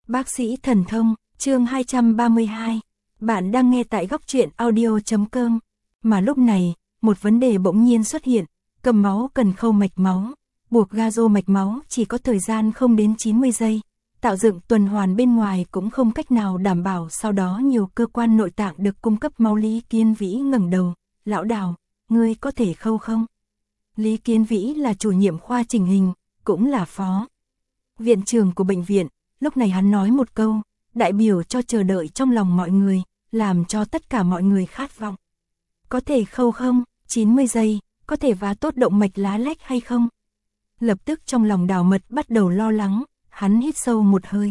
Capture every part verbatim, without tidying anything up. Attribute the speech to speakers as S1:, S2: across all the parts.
S1: Bác sĩ thần thông, chương hai trăm ba mươi hai. Bạn đang nghe tại góc truyện audio chấm com. Mà lúc này, một vấn đề bỗng nhiên xuất hiện, cầm máu cần khâu mạch máu, buộc ga rô mạch máu chỉ có thời gian không đến chín mươi giây, tạo dựng tuần hoàn bên ngoài cũng không cách nào đảm bảo, sau đó nhiều cơ quan nội tạng được cung cấp máu. Lý Kiến Vĩ ngẩng đầu, lão Đào, ngươi có thể khâu không? Lý Kiến Vĩ là chủ nhiệm khoa chỉnh hình, cũng là phó viện trưởng của bệnh viện. Lúc này hắn nói một câu, đại biểu cho chờ đợi trong lòng mọi người, làm cho tất cả mọi người khát vọng. Có thể khâu không? chín mươi giây, có thể vá tốt động mạch lá lách hay không? Lập tức trong lòng Đào Mật bắt đầu lo lắng, hắn hít sâu một hơi.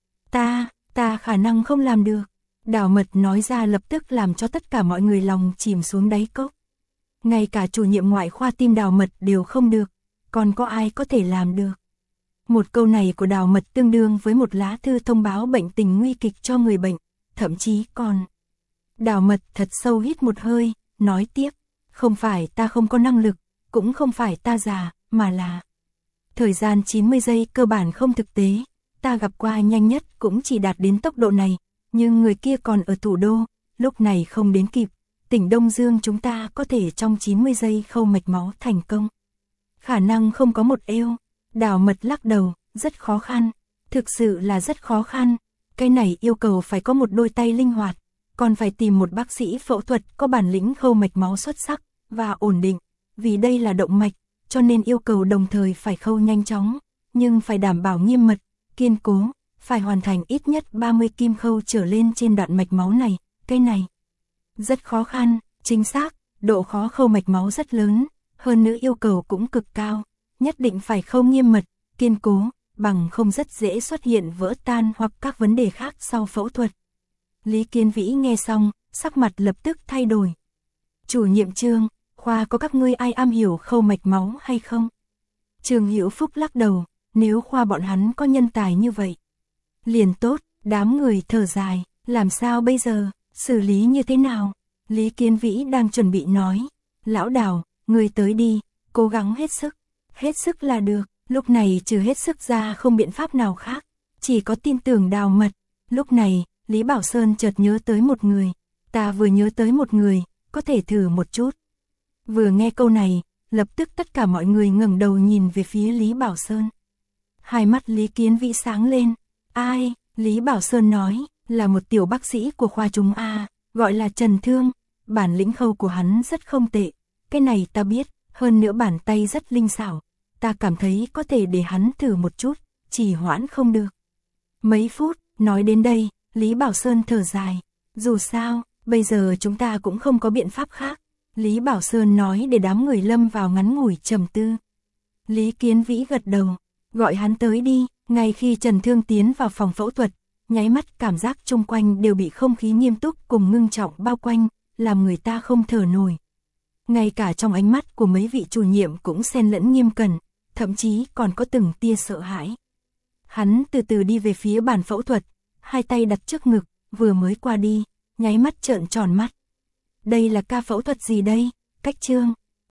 S1: Ta, ta khả năng không làm được. Đào Mật nói ra lập tức làm cho tất cả mọi người lòng chìm xuống đáy cốc. Ngay cả chủ nhiệm ngoại khoa tim Đào Mật đều không được, còn có ai có thể làm được? Một câu này của Đào Mật tương đương với một lá thư thông báo bệnh tình nguy kịch cho người bệnh, thậm chí còn. Đào Mật thật sâu hít một hơi, nói tiếp, không phải ta không có năng lực, cũng không phải ta già, mà là thời gian chín mươi giây cơ bản không thực tế, ta gặp qua nhanh nhất cũng chỉ đạt đến tốc độ này, nhưng người kia còn ở thủ đô, lúc này không đến kịp, tỉnh Đông Dương chúng ta có thể trong chín mươi giây khâu mạch máu thành công. Khả năng không có một eo. Đào Mật lắc đầu, rất khó khăn, thực sự là rất khó khăn, cái này yêu cầu phải có một đôi tay linh hoạt, còn phải tìm một bác sĩ phẫu thuật có bản lĩnh khâu mạch máu xuất sắc và ổn định, vì đây là động mạch, cho nên yêu cầu đồng thời phải khâu nhanh chóng, nhưng phải đảm bảo nghiêm mật, kiên cố, phải hoàn thành ít nhất ba mươi kim khâu trở lên trên đoạn mạch máu này, cái này rất khó khăn, chính xác, độ khó khâu mạch máu rất lớn, hơn nữa yêu cầu cũng cực cao. Nhất định phải khâu nghiêm mật, kiên cố, bằng không rất dễ xuất hiện vỡ tan hoặc các vấn đề khác sau phẫu thuật. Lý Kiến Vĩ nghe xong, sắc mặt lập tức thay đổi. Chủ nhiệm Trương, khoa có các ngươi ai am hiểu khâu mạch máu hay không? Trương Hữu Phúc lắc đầu, nếu khoa bọn hắn có nhân tài như vậy. Liền tốt, đám người thở dài, làm sao bây giờ, xử lý như thế nào? Lý Kiến Vĩ đang chuẩn bị nói, lão Đào, ngươi tới đi, cố gắng hết sức. Hết sức là được, lúc này trừ hết sức ra không biện pháp nào khác, chỉ có tin tưởng Đào Mật. Lúc này, Lý Bảo Sơn chợt nhớ tới một người, ta vừa nhớ tới một người, có thể thử một chút. Vừa nghe câu này, lập tức tất cả mọi người ngẩng đầu nhìn về phía Lý Bảo Sơn. Hai mắt Lý Kiến Vĩ sáng lên, ai? Lý Bảo Sơn nói, là một tiểu bác sĩ của khoa chúng A, gọi là Trần Thương, bản lĩnh khâu của hắn rất không tệ, cái này ta biết, hơn nữa bàn tay rất linh xảo. Ta cảm thấy có thể để hắn thử một chút, chỉ hoãn không được. Mấy phút, nói đến đây, Lý Bảo Sơn thở dài. Dù sao, bây giờ chúng ta cũng không có biện pháp khác. Lý Bảo Sơn nói để đám người lâm vào ngắn ngủi trầm tư. Lý Kiến Vĩ gật đầu, gọi hắn tới đi. Ngay khi Trần Thương tiến vào phòng phẫu thuật, nháy mắt cảm giác chung quanh đều bị không khí nghiêm túc cùng ngưng trọng bao quanh, làm người ta không thở nổi. Ngay cả trong ánh mắt của mấy vị chủ nhiệm cũng xen lẫn nghiêm cẩn, thậm chí còn có từng tia sợ hãi. Hắn từ từ đi về phía bàn phẫu thuật, hai tay đặt trước ngực, vừa mới qua đi, nháy mắt trợn tròn mắt. Đây là ca phẫu thuật gì đây? Cách Trương,